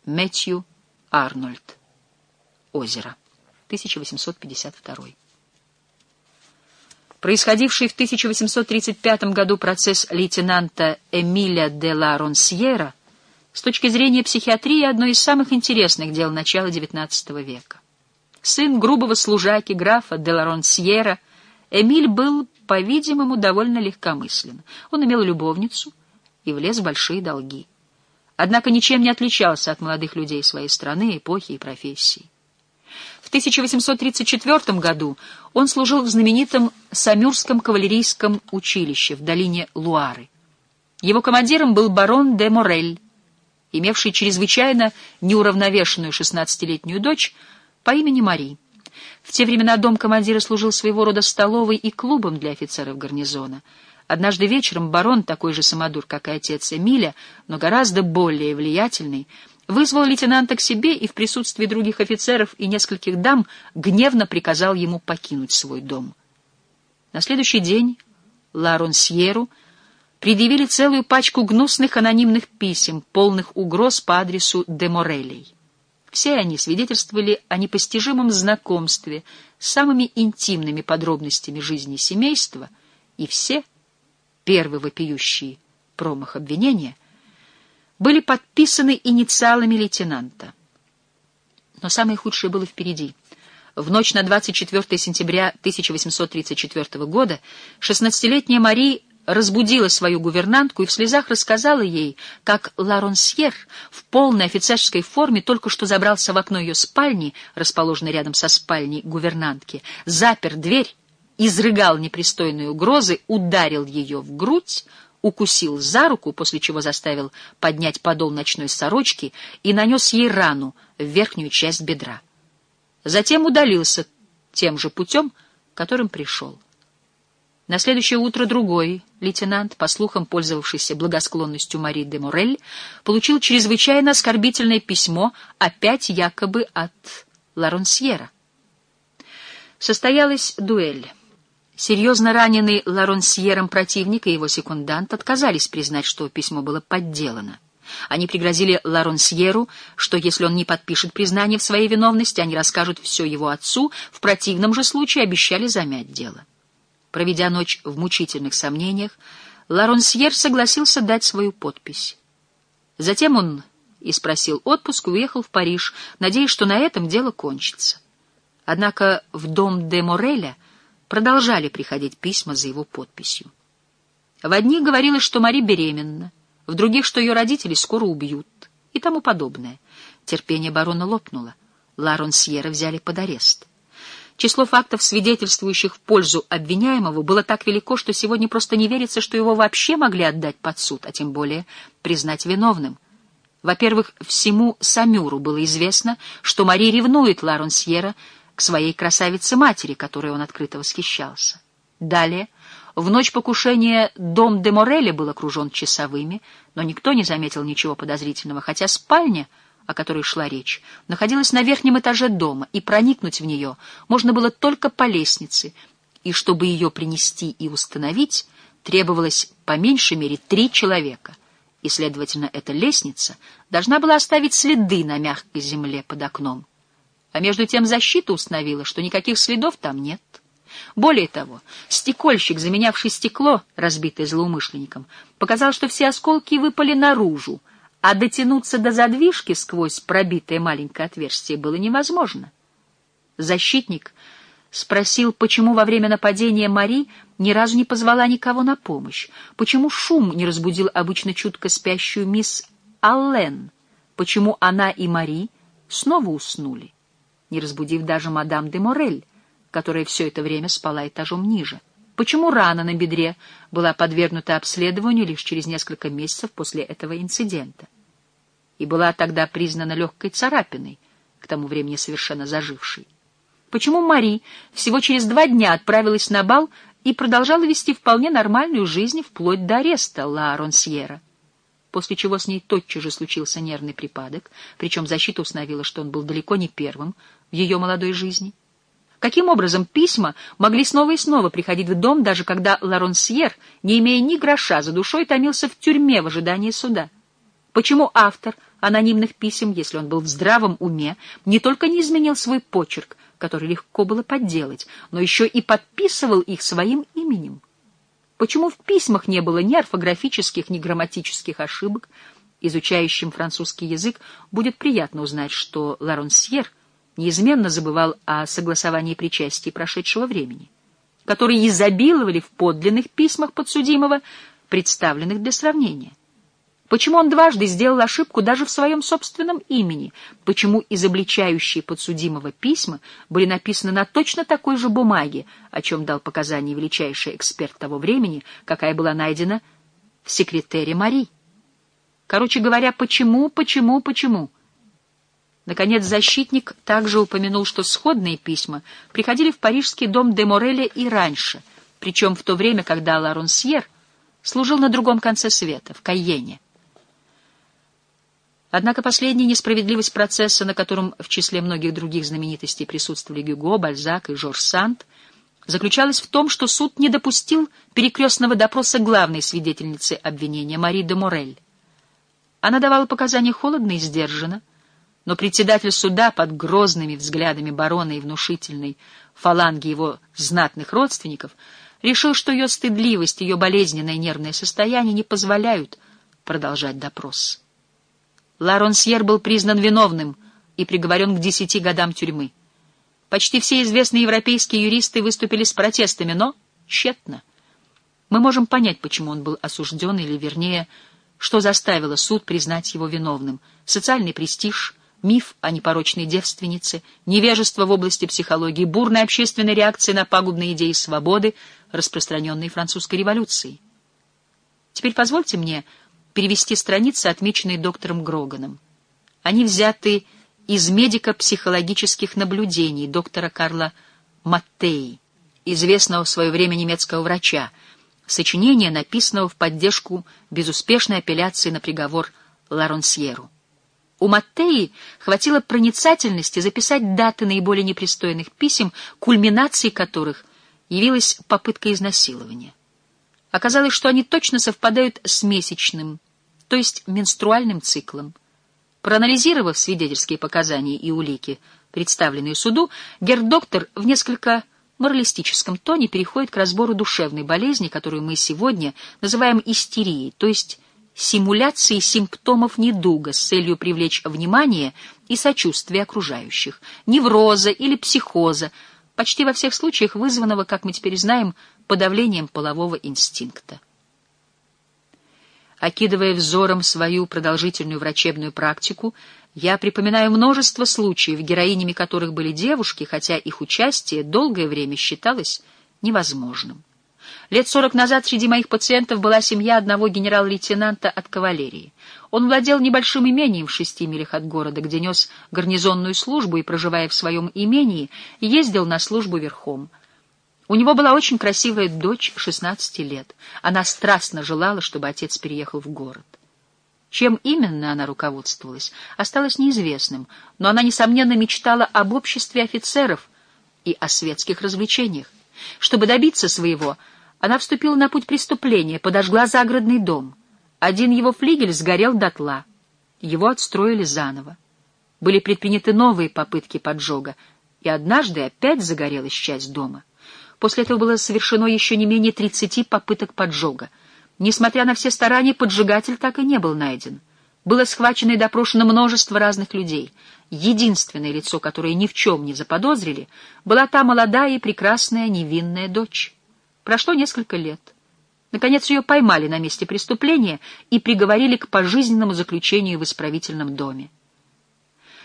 Мэтью Арнольд. Озеро. 1852. Происходивший в 1835 году процесс лейтенанта Эмиля де ла Ронсьера с точки зрения психиатрии одно из самых интересных дел начала XIX века. Сын грубого служаки графа де ла Ронсьера, Эмиль был, по-видимому, довольно легкомыслен. Он имел любовницу и влез в большие долги. Однако ничем не отличался от молодых людей своей страны, эпохи и профессии. В 1834 году он служил в знаменитом Самюрском кавалерийском училище в долине Луары. Его командиром был барон де Морель, имевший чрезвычайно неуравновешенную 16-летнюю дочь по имени Мари. В те времена дом командира служил своего рода столовой и клубом для офицеров гарнизона. Однажды вечером барон, такой же самодур, как и отец Эмиля, но гораздо более влиятельный, вызвал лейтенанта к себе и в присутствии других офицеров и нескольких дам гневно приказал ему покинуть свой дом. На следующий день ла Ронсьеру предъявили целую пачку гнусных анонимных писем, полных угроз по адресу де Морелей. Все они свидетельствовали о непостижимом знакомстве с самыми интимными подробностями жизни семейства, и все, первый вопиющий промах обвинения, были подписаны инициалами лейтенанта. Но самое худшее было впереди. В ночь на 24 сентября 1834 года 16-летняя Мари разбудила свою гувернантку и в слезах рассказала ей, как ла Ронсьер в полной офицерской форме только что забрался в окно ее спальни, расположенной рядом со спальней гувернантки, запер дверь, изрыгал непристойные угрозы, ударил ее в грудь, укусил за руку, после чего заставил поднять подол ночной сорочки и нанес ей рану в верхнюю часть бедра. Затем удалился тем же путем, которым пришел. На следующее утро другой лейтенант, по слухам пользовавшийся благосклонностью Мари де Морель, получил чрезвычайно оскорбительное письмо, опять якобы от ла Ронсьера. Состоялась дуэль. Серьезно раненый ла Ронсьером противник и его секундант отказались признать, что письмо было подделано. Они пригрозили ла Ронсьеру, что если он не подпишет признание в своей виновности, они расскажут все его отцу, в противном же случае обещали замять дело. Проведя ночь в мучительных сомнениях, ла Ронсьер согласился дать свою подпись. Затем он испросил отпуск и уехал в Париж, надеясь, что на этом дело кончится. Однако в дом де Мореля продолжали приходить письма за его подписью. В одних говорилось, что Мари беременна, в других, что ее родители скоро убьют и тому подобное. Терпение барона лопнуло. Ла Ронсьера взяли под арест. Число фактов, свидетельствующих в пользу обвиняемого, было так велико, что сегодня просто не верится, что его вообще могли отдать под суд, а тем более признать виновным. Во-первых, всему Самюру было известно, что Мари ревнует ла Ронсьера к своей красавице-матери, которой он открыто восхищался. Далее, в ночь покушения дом де Мореля был окружен часовыми, но никто не заметил ничего подозрительного, хотя спальня, о которой шла речь, находилась на верхнем этаже дома, и проникнуть в нее можно было только по лестнице, и чтобы ее принести и установить, требовалось по меньшей мере 3 человека, и, следовательно, эта лестница должна была оставить следы на мягкой земле под окном. А между тем защита установила, что никаких следов там нет. Более того, стекольщик, заменявший стекло, разбитое злоумышленником, показал, что все осколки выпали наружу, а дотянуться до задвижки сквозь пробитое маленькое отверстие было невозможно. Защитник спросил, почему во время нападения Мари ни разу не позвала никого на помощь, почему шум не разбудил обычно чутко спящую мисс Аллен, почему она и Мари снова уснули, не разбудив даже мадам де Морель, которая все это время спала этажом ниже. Почему рана на бедре была подвергнута обследованию лишь через несколько месяцев после этого инцидента и была тогда признана легкой царапиной, к тому времени совершенно зажившей? Почему Мари всего через 2 дня отправилась на бал и продолжала вести вполне нормальную жизнь вплоть до ареста ла Ронсьера, после чего с ней тотчас же случился нервный припадок, причем защита установила, что он был далеко не первым в ее молодой жизни? Каким образом письма могли снова и снова приходить в дом, даже когда ла Ронсьер, не имея ни гроша за душой, томился в тюрьме в ожидании суда? Почему автор анонимных писем, если он был в здравом уме, не только не изменил свой почерк, который легко было подделать, но еще и подписывал их своим именем? Почему в письмах не было ни орфографических, ни грамматических ошибок? Изучающим французский язык будет приятно узнать, что Ларонсьер неизменно забывал о согласовании причастий прошедшего времени, которые изобиловали в подлинных письмах подсудимого, представленных для сравнения. Почему он дважды сделал ошибку даже в своем собственном имени? Почему изобличающие подсудимого письма были написаны на точно такой же бумаге, о чем дал показания величайший эксперт того времени, какая была найдена в секретере Мари? Короче говоря, почему? Наконец, защитник также упомянул, что сходные письма приходили в парижский дом де Мореля и раньше, причем в то время, когда Ларонсьер служил на другом конце света, в Кайене. Однако последняя несправедливость процесса, на котором в числе многих других знаменитостей присутствовали Гюго, Бальзак и Жорж Санд, заключалась в том, что суд не допустил перекрестного допроса главной свидетельницы обвинения Мари де Морель. Она давала показания холодно и сдержанно, но председатель суда под грозными взглядами барона и внушительной фаланги его знатных родственников решил, что ее стыдливость, ее болезненное нервное состояние не позволяют продолжать допрос. Ларонсьер был признан виновным и приговорен к 10 годам тюрьмы. Почти все известные европейские юристы выступили с протестами, но тщетно. Мы можем понять, почему он был осужден, или, вернее, что заставило суд признать его виновным: социальный престиж, миф о непорочной девственнице, невежество в области психологии, бурная общественная реакция на пагубные идеи свободы, распространенные французской революцией. Теперь позвольте мне перевести страницы, отмеченные доктором Гроганом. Они взяты из медико-психологических наблюдений доктора Карла Маттеи, известного в свое время немецкого врача, сочинения, написанного в поддержку безуспешной апелляции на приговор Ларонсьеру. У Маттеи хватило проницательности записать даты наиболее непристойных писем, кульминацией которых явилась попытка изнасилования. Оказалось, что они точно совпадают с месячным, то есть менструальным циклом. Проанализировав свидетельские показания и улики, представленные суду, герр-доктор в несколько моралистическом тоне переходит к разбору душевной болезни, которую мы сегодня называем истерией, то есть симуляцией симптомов недуга с целью привлечь внимание и сочувствие окружающих, невроза или психоза, почти во всех случаях вызванного, как мы теперь знаем, подавлением полового инстинкта. Окидывая взором свою продолжительную врачебную практику, я припоминаю множество случаев, героинями которых были девушки, хотя их участие долгое время считалось невозможным. Лет 40 назад среди моих пациентов была семья одного генерал-лейтенанта от кавалерии. Он владел небольшим имением в 6 милях от города, где нес гарнизонную службу и, проживая в своем имении, ездил на службу верхом. У него была очень красивая дочь 16 лет. Она страстно желала, чтобы отец переехал в город. Чем именно она руководствовалась, осталось неизвестным, но она, несомненно, мечтала об обществе офицеров и о светских развлечениях. Чтобы добиться своего, она вступила на путь преступления, подожгла загородный дом. Один его флигель сгорел дотла. Его отстроили заново. Были предприняты новые попытки поджога, и однажды опять загорелась часть дома. После этого было совершено еще не менее 30 попыток поджога. Несмотря на все старания, поджигатель так и не был найден. Было схвачено и допрошено множество разных людей. Единственное лицо, которое ни в чем не заподозрили, была та молодая и прекрасная невинная дочь. Прошло несколько лет. Наконец ее поймали на месте преступления и приговорили к пожизненному заключению в исправительном доме.